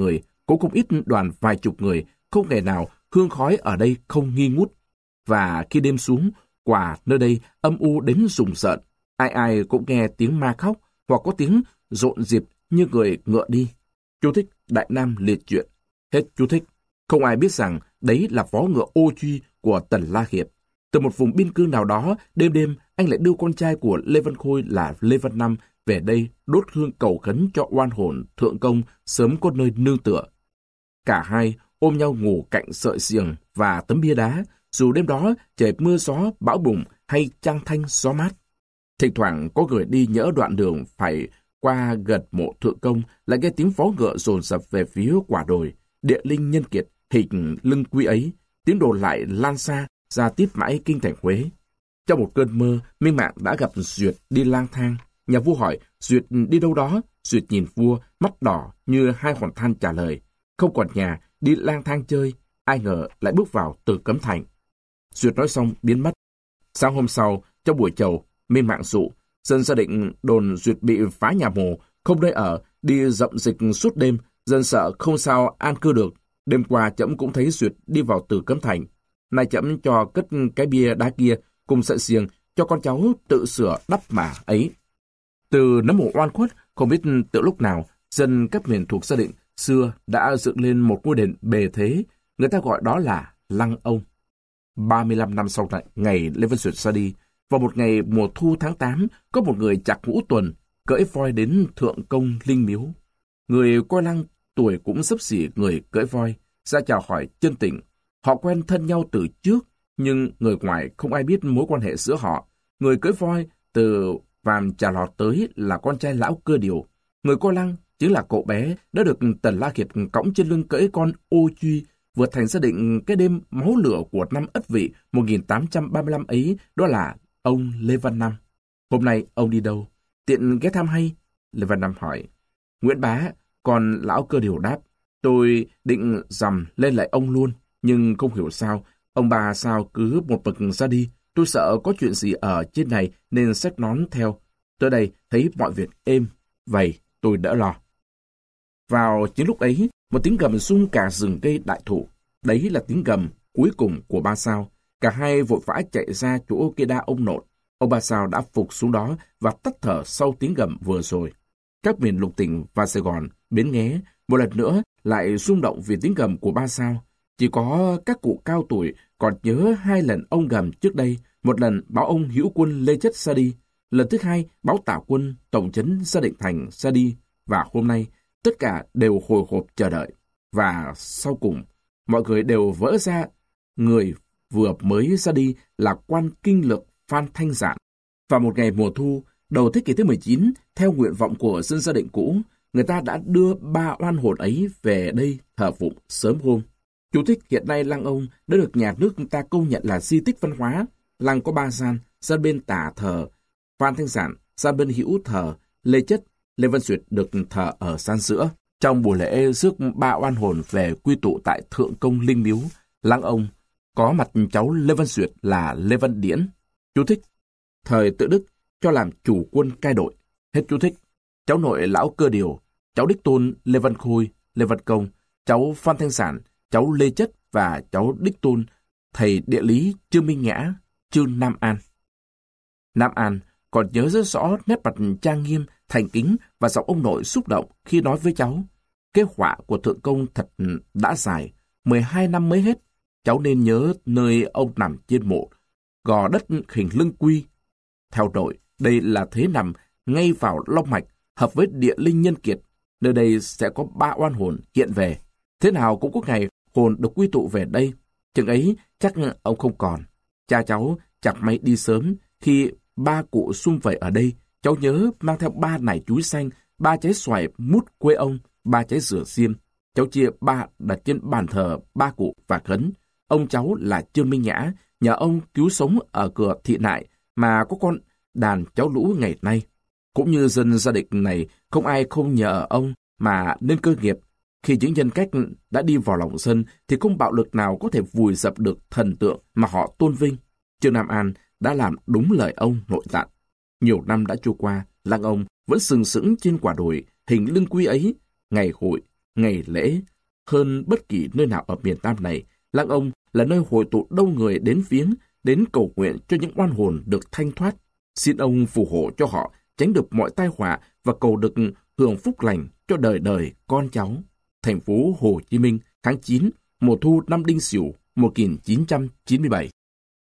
Cũng không ít đoàn vài chục người, không ngày nào hương khói ở đây không nghi ngút. Và khi đêm xuống, quả nơi đây âm u đến rùng rợn. Ai ai cũng nghe tiếng ma khóc, hoặc có tiếng rộn rịp như người ngựa đi. Chú thích Đại Nam liệt truyện. Hết chú thích. Không ai biết rằng đấy là vó ngựa ô truy của Tần La Hiệp. Từ một vùng biên cương nào đó, đêm đêm anh lại đưa con trai của Lê Văn Khôi là Lê Văn Năm về đây đốt hương cầu khấn cho oan hồn thượng công sớm có nơi nương tựa. Cả hai ôm nhau ngủ cạnh sợi xiềng và tấm bia đá, dù đêm đó trời mưa gió bão bùng hay trăng thanh gió mát. Thỉnh thoảng có người đi nhỡ đoạn đường phải qua gần mộ thượng công, lại nghe tiếng vó ngựa dồn dập về phía quả đồi, địa linh nhân kiệt, hình lưng quy ấy. Tiếng đồn lại lan xa ra tiếp mãi kinh thành Huế. Trong một cơn mơ, Minh Mạng đã gặp Duyệt đi lang thang. Nhà vua hỏi Duyệt đi đâu đó. Duyệt nhìn vua, mắt đỏ như hai hòn than trả lời: không còn nhà, đi lang thang chơi. Ai ngờ lại bước vào Từ Cấm Thành. Duyệt nói xong biến mất. Sáng hôm sau, trong buổi chầu, Minh Mạng dụ dân gia định đồn Duyệt bị phá nhà mồ, không nơi ở, đi dậm dịch suốt đêm. Dân sợ không sao an cư được. Đêm qua trẫm cũng thấy Duyệt đi vào Từ Cấm Thành. Nay trẫm cho cất cái bia đá kia cùng sợi xiềng cho con cháu tự sửa đắp mà ấy. Từ nấm mộ oan khuất, không biết từ lúc nào, dân các miền thuộc gia định xưa đã dựng lên một ngôi đền bề thế, người ta gọi đó là Lăng Ông. ba mươi lăm năm sau ngày Lê Văn Duyệt ra đi, vào một ngày mùa thu tháng tám, có một người chạc ngũ tuần cưỡi voi đến thượng công linh miếu. Người coi lăng tuổi cũng xấp xỉ người cưỡi voi, ra chào hỏi chân tình. Họ quen thân nhau từ trước, nhưng người ngoài không ai biết mối quan hệ giữa họ. Người cưỡi voi từ Vàm Trà Lọt tới là con trai lão Cơ Điều. Người coi lăng chính là cậu bé đã được Tần La Kiệt cõng trên lưng cưỡi con ô truy vượt thành gia định cái đêm máu lửa của năm Ất Vị một nghìn tám trăm ba mươi lăm ấy, đó là ông Lê Văn Năm. Hôm nay ông đi đâu? Tiện ghé thăm hay? Lê Văn Năm hỏi. Nguyễn bá, còn lão Cơ Điều đáp. Tôi định dằm lên lại ông luôn, nhưng không hiểu sao, ông bà sao cứ một bậc ra đi. Tôi sợ có chuyện gì ở trên này nên xách nón theo. Tới đây thấy mọi việc êm, vậy tôi đỡ lo. Vào chính lúc ấy, một tiếng gầm rung cả rừng cây đại thụ. Đấy là tiếng gầm cuối cùng của Ba Sao. Cả hai vội vã chạy ra chỗ cây đa ông nội. Ông Ba Sao đã phục xuống đó và tắt thở sau tiếng gầm vừa rồi. Các miền lục tỉnh và Sài Gòn, Bến Nghé một lần nữa lại rung động vì tiếng gầm của Ba Sao. Chỉ có các cụ cao tuổi còn nhớ hai lần ông gầm trước đây. Một lần báo ông Hữu Quân Lê Chất ra đi. Lần thứ hai báo Tả Quân tổng trấn Gia Định Thành ra đi. Và hôm nay tất cả đều hồi hộp chờ đợi. Và sau cùng mọi người đều vỡ ra. Người vừa mới ra đi là quan kinh lược Phan Thanh Giản. Vào một ngày mùa thu đầu thế kỷ thứ mười chín, theo nguyện vọng của dân Gia Định cũ, người ta đã đưa ba oan hồn ấy về đây thờ phụng sớm hôm. Chú thích: hiện nay lăng ông đã được nhà nước ta công nhận là di tích văn hóa. Lăng có ba gian, gian bên tả thờ Phan Thanh Giản, gian bên hữu thờ Lê Chất. Lê Văn Duyệt được thờ ở gian giữa. Trong buổi lễ rước ba oan hồn về quy tụ tại Thượng Công Linh Miếu, lăng ông có mặt cháu Lê Văn Duyệt là Lê Văn Điển. Chú thích: thời Tự Đức cho làm chủ quân cai đội. Hết chú thích. Cháu nội lão Cơ Điều, cháu đích tôn Lê Văn Khôi, Lê Văn Công, cháu Phan Thanh Giản, cháu Lê Chất và cháu đích tôn thầy địa lý Trương Minh Nhã, Trương Nam An. Nam An còn nhớ rất rõ nét mặt trang nghiêm, thành kính và giọng ông nội xúc động khi nói với cháu. Cái họa của Thượng Công thật đã dài, mười hai năm mới hết. Cháu nên nhớ nơi ông nằm trên mộ, gò đất hình lưng quy. Theo đội, đây là thế nằm ngay vào long mạch, hợp với địa linh nhân kiệt. Nơi đây sẽ có ba oan hồn hiện về. Thế nào cũng có ngày hồn được quy tụ về đây. Chừng ấy chắc ông không còn. Cha cháu chẳng may đi sớm. Khi ba cụ sum vầy ở đây, cháu nhớ mang theo ba nải chuối xanh, ba trái xoài mút quê ông, ba trái dừa xiêm. Cháu chia ba đặt trên bàn thờ ba cụ và khấn. Ông cháu là Trương Minh Nhã, nhờ ông cứu sống ở cửa thị nại mà có con đàn cháu lũ ngày nay. Cũng như dân Gia Định này, không ai không nhờ ông mà nên cơ nghiệp. Khi những nhân cách đã đi vào lòng dân thì không bạo lực nào có thể vùi dập được thần tượng mà họ tôn vinh. Trương Nam An đã làm đúng lời ông nội dặn. Nhiều năm đã trôi qua, lăng ông vẫn sừng sững trên quả đồi hình lưng quy ấy. Ngày hội, ngày lễ, Hơn bất kỳ nơi nào ở miền Nam này, làng ông là nơi hội tụ đông người đến viếng, đến cầu nguyện cho những oan hồn được thanh thoát. Xin ông phù hộ cho họ tránh được mọi tai họa và cầu được hưởng phúc lành cho đời đời con cháu. Thành phố Hồ Chí Minh, tháng chín, mùa thu năm Đinh Sửu một nghìn chín trăm chín mươi bảy.